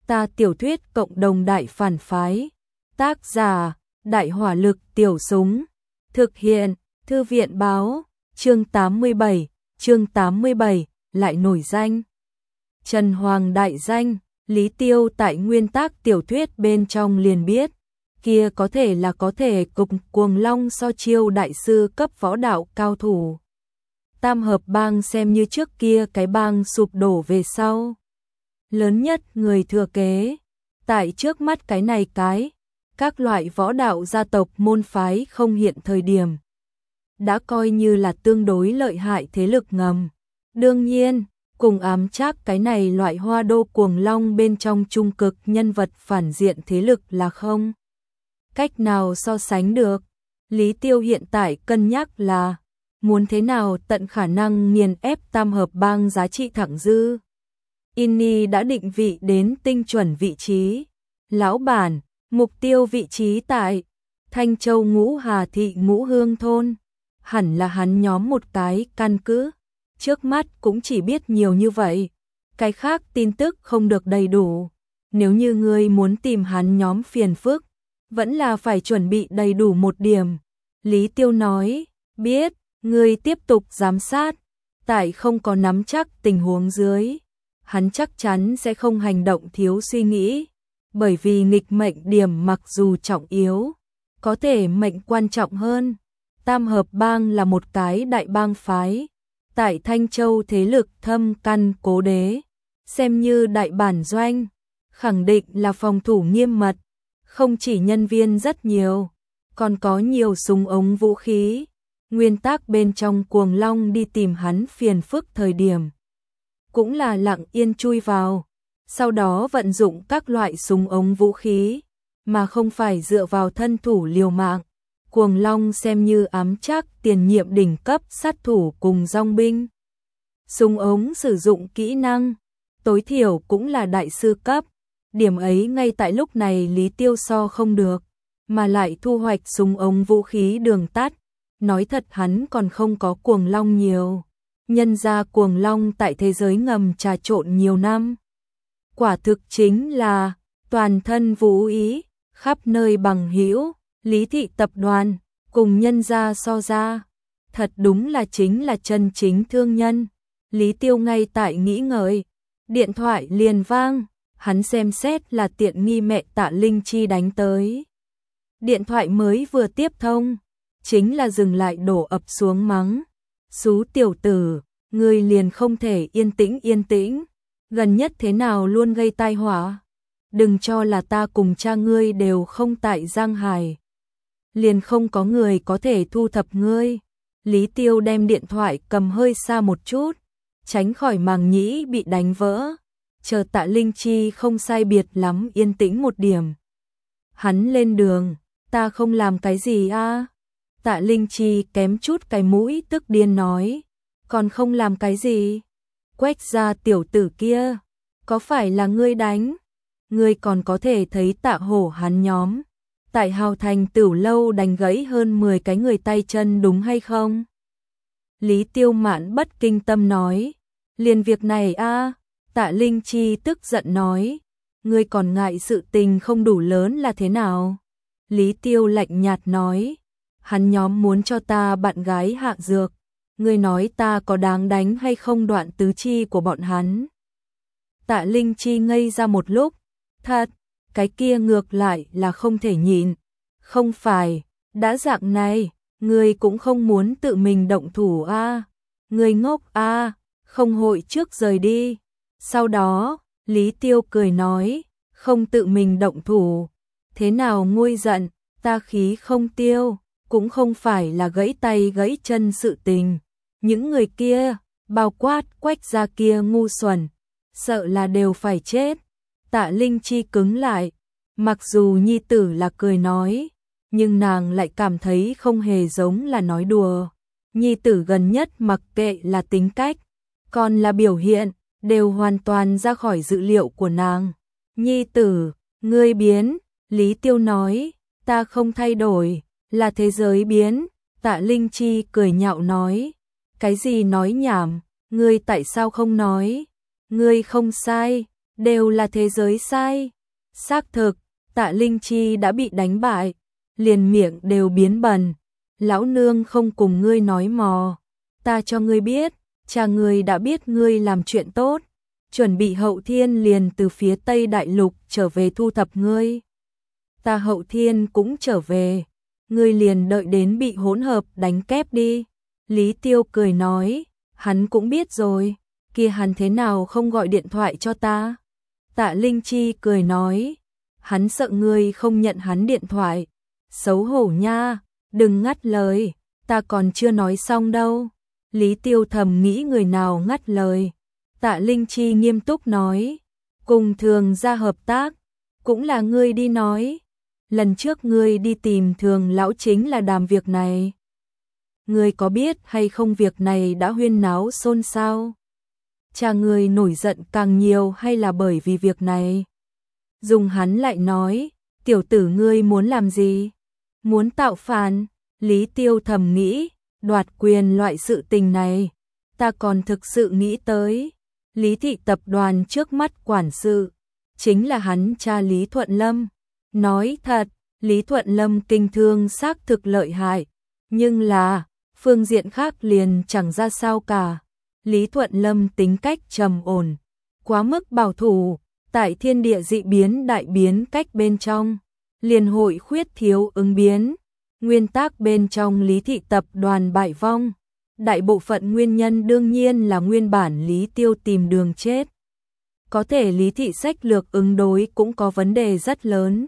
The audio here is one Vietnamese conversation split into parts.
Ta tiểu thuyết cộng đồng đại phản phái. Tác giả, Đại hỏa lực tiểu súng. Thực hiện, Thư viện báo. Chương 87, lại nổi danh. Trần Hoàng đại danh, Lý Tiêu tại nguyên tác tiểu thuyết bên trong liền biết. Kia có thể cục Cuồng Long so chiêu đại sư cấp võ đạo cao thủ. Tam hợp bang xem như trước kia cái bang sụp đổ về sau. Lớn nhất người thừa kế. Tại trước mắt cái này các loại võ đạo gia tộc môn phái không hiện thời điểm. Đã coi như là tương đối lợi hại thế lực ngầm. Đương nhiên, cùng ám trác cái này loại Hoa Đô Cuồng Long bên trong trung cực nhân vật phản diện thế lực là không cách nào so sánh được. Lý Tiêu hiện tại cân nhắc là muốn thế nào tận khả năng nghiền ép tam hợp bang giá trị thẳng dư. Inni đã định vị đến tinh chuẩn vị trí. Lão bản, mục tiêu vị trí tại Thanh Châu Ngũ Hà thị Ngũ Hương thôn. Hẳn là hắn nhóm một cái căn cứ. Trước mắt cũng chỉ biết nhiều như vậy. Cái khác tin tức không được đầy đủ. Nếu như ngươi muốn tìm hắn nhóm phiền phức, vẫn là phải chuẩn bị đầy đủ một điểm. Lý Tiêu nói, biết, ngươi tiếp tục giám sát. Tại không có nắm chắc tình huống dưới, hắn chắc chắn sẽ không hành động thiếu suy nghĩ. Bởi vì nghịch mệnh điểm mặc dù trọng yếu, có thể mệnh quan trọng hơn. Tam hợp bang là một cái đại bang phái. Tại Thanh Châu thế lực thâm căn cố đế, xem như đại bản doanh, khẳng định là phòng thủ nghiêm mật, không chỉ nhân viên rất nhiều, còn có nhiều súng ống vũ khí. Nguyên tác bên trong Cuồng Long đi tìm hắn phiền phức thời điểm, cũng là lặng yên chui vào, sau đó vận dụng các loại súng ống vũ khí, mà không phải dựa vào thân thủ liều mạng. Cuồng Long xem như ám trác tiền nhiệm đỉnh cấp sát thủ cùng dòng binh. Súng ống sử dụng kỹ năng, tối thiểu cũng là đại sư cấp. Điểm ấy ngay tại lúc này Lý Tiêu so không được, mà lại thu hoạch súng ống vũ khí đường tắt. Nói thật hắn còn không có Cuồng Long nhiều. Nhân ra Cuồng Long tại thế giới ngầm trà trộn nhiều năm. Quả thực chính là toàn thân vũ ý, khắp nơi bằng hữu. Lý thị tập đoàn, cùng nhân gia so ra, thật đúng là chính là chân chính thương nhân. Lý Tiêu ngay tại nghĩ ngợi, điện thoại liền vang, hắn xem xét là tiện nghi mẹ Tạ Linh Chi đánh tới. Điện thoại mới vừa tiếp thông, chính là dừng lại đổ ập xuống mắng. Xú tiểu tử, ngươi liền không thể yên tĩnh, gần nhất thế nào luôn gây tai họa. Đừng cho là ta cùng cha ngươi đều không tại Giang Hải, liền không có người có thể thu thập ngươi. Lý Tiêu đem điện thoại cầm hơi xa một chút, tránh khỏi màng nhĩ bị đánh vỡ. Chờ Tạ Linh Chi không sai biệt lắm yên tĩnh một điểm. Hắn lên đường, ta không làm cái gì a? Tạ Linh Chi kém chút cái mũi tức điên nói, còn không làm cái gì? Quách gia tiểu tử kia, có phải là ngươi đánh? Ngươi còn có thể thấy Tạ Hổ hắn nhóm tại Hào Thành Tửu lâu đánh gãy hơn 10 cái người tay chân đúng hay không? Lý Tiêu mạn bất kinh tâm nói, liền việc này a. Tạ Linh Chi tức giận nói, ngươi còn ngại sự tình không đủ lớn là thế nào? Lý Tiêu lạnh nhạt nói, hắn nhóm muốn cho ta bạn gái hạ dược, ngươi nói ta có đáng đánh hay không đoạn tứ chi của bọn hắn? Tạ Linh Chi ngây ra một lúc, thật, cái kia ngược lại là không thể nhịn. Không phải, đã dạng này, ngươi cũng không muốn tự mình động thủ a? Ngươi ngốc a, không hội trước rời đi. Sau đó, Lý Tiêu cười nói, không tự mình động thủ, thế nào nguôi giận, ta khí không tiêu, cũng không phải là gãy tay gãy chân sự tình. Những người kia, bao quát Quách gia kia ngu xuẩn, sợ là đều phải chết. Tạ Linh Chi cứng lại, mặc dù nhi tử là cười nói, nhưng nàng lại cảm thấy không hề giống là nói đùa. Nhi tử gần nhất mặc kệ là tính cách, còn là biểu hiện, đều hoàn toàn ra khỏi dự liệu của nàng. Nhi tử, ngươi biến, Lý Tiêu nói, ta không thay đổi, là thế giới biến. Tạ Linh Chi cười nhạo nói, cái gì nói nhảm, ngươi tại sao không nói? Ngươi không sai, đều là thế giới sai. Xác thực, Tạ Linh Chi đã bị đánh bại, liền miệng đều biến bẩn. Lão nương không cùng ngươi nói mò, ta cho ngươi biết, cha ngươi đã biết ngươi làm chuyện tốt, chuẩn bị hậu thiên liền từ phía Tây Đại Lục trở về thu thập ngươi. Ta hậu thiên cũng trở về, ngươi liền đợi đến bị hỗn hợp đánh kép đi. Lý Tiêu cười nói, hắn cũng biết rồi, kia hắn thế nào không gọi điện thoại cho ta. Tạ Linh Chi cười nói, hắn sợ ngươi không nhận hắn điện thoại. Xấu hổ nha, đừng ngắt lời, ta còn chưa nói xong đâu. Lý Tiêu thầm nghĩ người nào ngắt lời. Tạ Linh Chi nghiêm túc nói, cùng Thường gia hợp tác, cũng là ngươi đi nói. Lần trước ngươi đi tìm Thường lão chính là đàm việc này. Ngươi có biết hay không việc này đã huyên náo xôn xao? Cha ngươi nổi giận càng nhiều hay là bởi vì việc này? Dùng hắn lại nói, tiểu tử ngươi muốn làm gì? Muốn tạo phản? Lý Tiêu thầm nghĩ, đoạt quyền loại sự tình này, ta còn thực sự nghĩ tới. Lý thị tập đoàn trước mắt quản sự, chính là hắn cha Lý Thuận Lâm. Nói thật, Lý Thuận Lâm kinh thương xác thực lợi hại, nhưng là, phương diện khác liền chẳng ra sao cả. Lý Thuận Lâm tính cách trầm ổn, quá mức bảo thủ, tại thiên địa dị biến đại biến cách bên trong, liền hội khuyết thiếu ứng biến. Nguyên tắc bên trong Lý thị tập đoàn bại vong, đại bộ phận nguyên nhân đương nhiên là nguyên bản Lý Tiêu tìm đường chết. Có thể Lý thị sách lược ứng đối cũng có vấn đề rất lớn.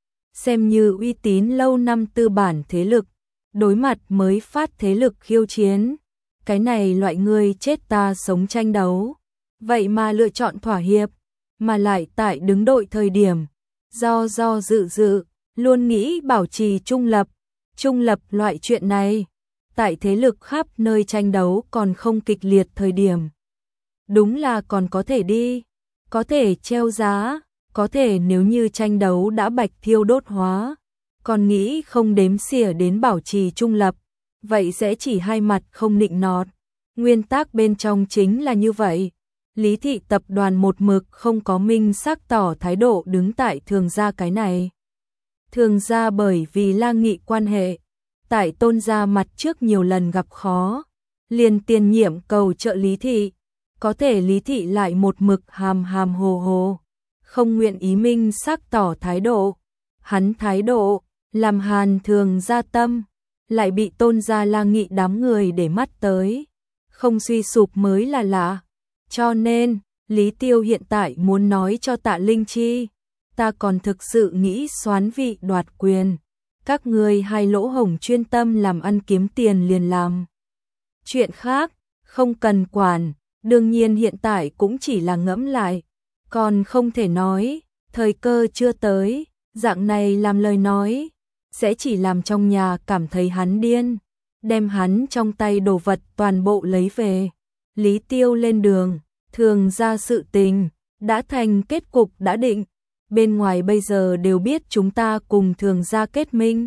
Xem như uy tín lâu năm tư bản thế lực, đối mặt mới phát thế lực khiêu chiến. Cái này loại người chết ta sống tranh đấu, vậy mà lựa chọn thỏa hiệp, mà lại tại đứng đội thời điểm, do dự, luôn nghĩ bảo trì trung lập. Trung lập loại chuyện này, tại thế lực khắp nơi tranh đấu còn không kịch liệt thời điểm. Đúng là còn có thể đi, có thể treo giá, có thể nếu như tranh đấu đã bạch thiêu đốt hóa, còn nghĩ không đếm xỉa đến bảo trì trung lập, vậy sẽ chỉ hai mặt không nịnh nọt. Nguyên tắc bên trong chính là như vậy. Lý thị tập đoàn một mực không có minh xác tỏ thái độ đứng tại Thường gia cái này. Thường gia bởi vì La Nghị quan hệ, tại Tôn gia mặt trước nhiều lần gặp khó, liền tiền nhiệm cầu trợ Lý thị, có thể Lý thị lại một mực hàm hồ, không nguyện ý minh xác tỏ thái độ. Hắn thái độ làm Hàn Thường gia tâm, lại bị Tôn gia La Nghị đám người để mắt tới, không suy sụp mới là lạ. Cho nên, Lý Tiêu hiện tại muốn nói cho Tạ Linh Chi, ta còn thực sự nghĩ soán vị đoạt quyền, các ngươi hai lỗ hổng chuyên tâm làm ăn kiếm tiền liền làm. Chuyện khác, không cần quản, đương nhiên hiện tại cũng chỉ là ngẫm lại, còn không thể nói, thời cơ chưa tới, dạng này làm lời nói, sẽ chỉ làm trong nhà cảm thấy hắn điên, đem hắn trong tay đồ vật toàn bộ lấy về. Lý Tiêu lên đường, Thường gia sự tình, đã thành kết cục đã định. Bên ngoài bây giờ đều biết chúng ta cùng Thường gia kết minh.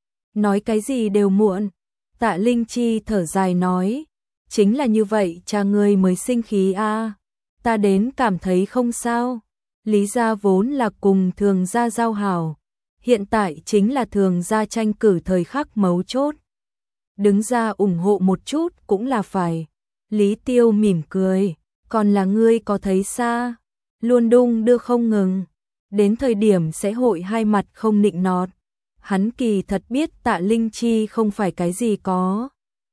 Nói cái gì đều muộn. Tạ Linh Chi thở dài nói, chính là như vậy cha ngươi mới sinh khí a. Ta đến cảm thấy không sao. Lý gia vốn là cùng Thường gia giao hảo, hiện tại chính là Thường gia tranh cử thời khắc mấu chốt. Đứng ra ủng hộ một chút cũng là phải. Lý Tiêu mỉm cười, còn là ngươi có thấy xa, luôn đung đưa không ngừng, đến thời điểm sẽ hội hai mặt không nịnh nọt. Hắn kỳ thật biết Tạ Linh Chi không phải cái gì có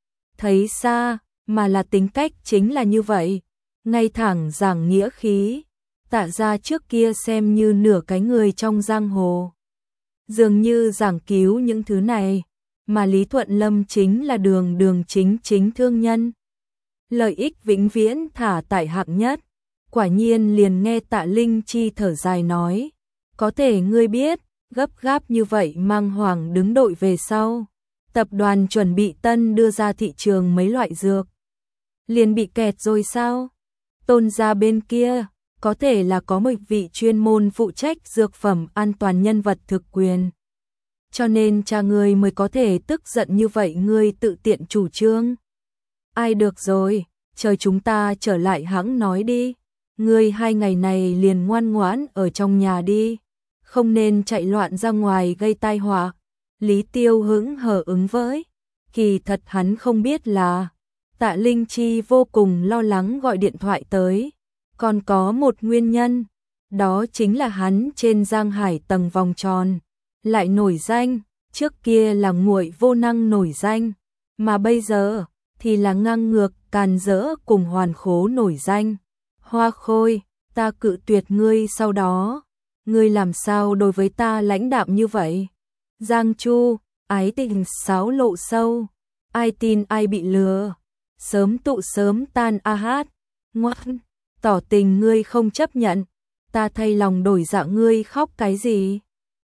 thấy xa, mà là tính cách chính là như vậy, ngay thẳng giảng nghĩa khí. Tạ gia trước kia xem như nửa cái người trong giang hồ, dường như giảng cứu những thứ này, mà Lý Thuận Lâm chính là đường chính thương nhân. Lợi ích vĩnh viễn thả tại hạng nhất. Quả nhiên liền nghe Tạ Linh Chi thở dài nói, có thể ngươi biết, gấp gáp như vậy mang Hoàng đứng đội về sau. Tập đoàn chuẩn bị tân đưa ra thị trường mấy loại dược. Liền bị kẹt rồi sao? Tôn gia bên kia, có thể là có một vị chuyên môn phụ trách dược phẩm an toàn nhân vật thực quyền. Cho nên cha ngươi mới có thể tức giận như vậy, ngươi tự tiện chủ trương. Ai được rồi, chờ chúng ta trở lại hãng nói đi. ngươi 2 ngày này liền ngoan ngoãn ở trong nhà đi, không nên chạy loạn ra ngoài gây tai họa. Lý Tiêu hững hờ ứng với. Kỳ thật hắn không biết là Tạ Linh Chi vô cùng lo lắng gọi điện thoại tới. Còn có một nguyên nhân, đó chính là hắn trên Giang Hải tầng vòng tròn lại nổi danh, trước kia là nguội vô năng nổi danh, mà bây giờ thì là ngang ngược càn rỡ cùng hoàn khố nổi danh. Hoa Khôi, ta cự tuyệt ngươi sau đó, ngươi làm sao đối với ta lãnh đạm như vậy? Giang Chu, ái tình xáo lộ sâu, ai tin ai bị lừa, sớm tụ sớm tan a hát, ngoan, tỏ tình ngươi không chấp nhận, ta thay lòng đổi dạ ngươi khóc cái gì?